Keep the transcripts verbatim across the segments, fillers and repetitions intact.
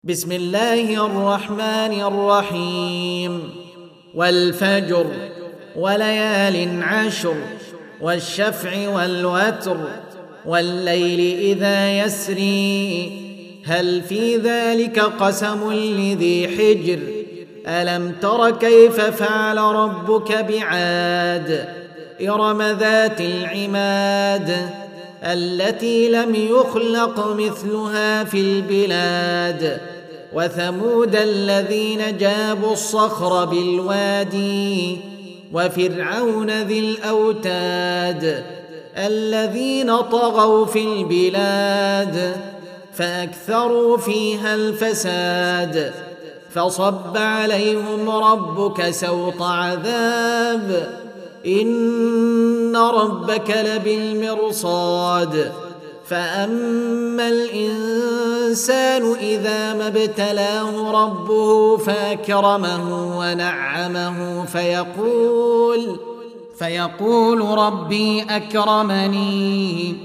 بسم الله الرحمن الرحيم والفجر وليال عشر والشفع والوتر والليل إذا يسري هل في ذلك قسم لذي حجر ألم تر كيف فعل ربك بعاد إرم ذات العماد التي لم يخلق مثلها في البلاد وثمود الذين جابوا الصخر بالوادي وفرعون ذي الأوتاد الذين طغوا في البلاد فأكثروا فيها الفساد فصب عليهم ربك سوط عذاب إن ربك لبالمرصاد فأما الإنسان إذا ما ابتلاه ربه فأكرمه ونعمه فيقول فيقول ربي أكرمني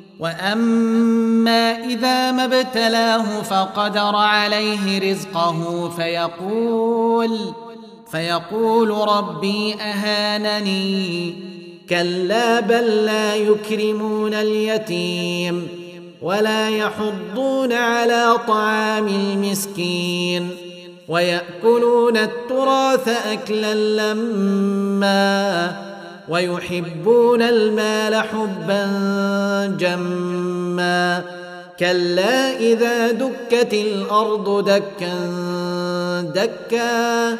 وأما إذا ما ابتلاه فقدر عليه رزقه فيقول فيقول ربي أهانني كلا بل لا يكرمون اليتيم ولا يحضون على طعام المسكين ويأكلون التراث أكلا لما ويحبون المال حبا جما كلا إذا دكت الأرض دكا دكا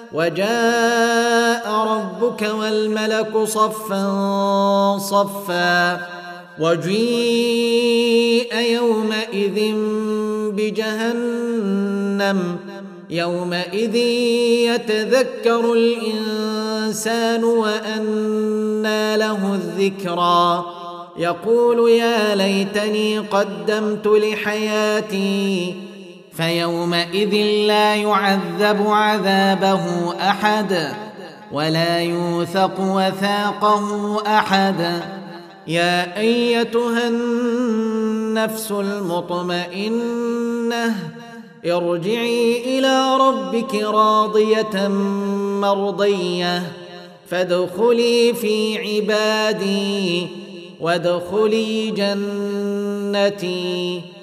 وجاء ربك والملك صفا صفا وجيء يومئذ بجهنم يومئذ يتذكر الإنسان وأنى له الذكرى يقول يا ليتني قدمت لحياتي فيومئذ لا يعذب عذابه أحد ولا يوثق وثاقه أحد يا أيتها النفس المطمئنة ارجعي إلى ربك راضية مرضية فادخلي في عبادي وادخلي جنتي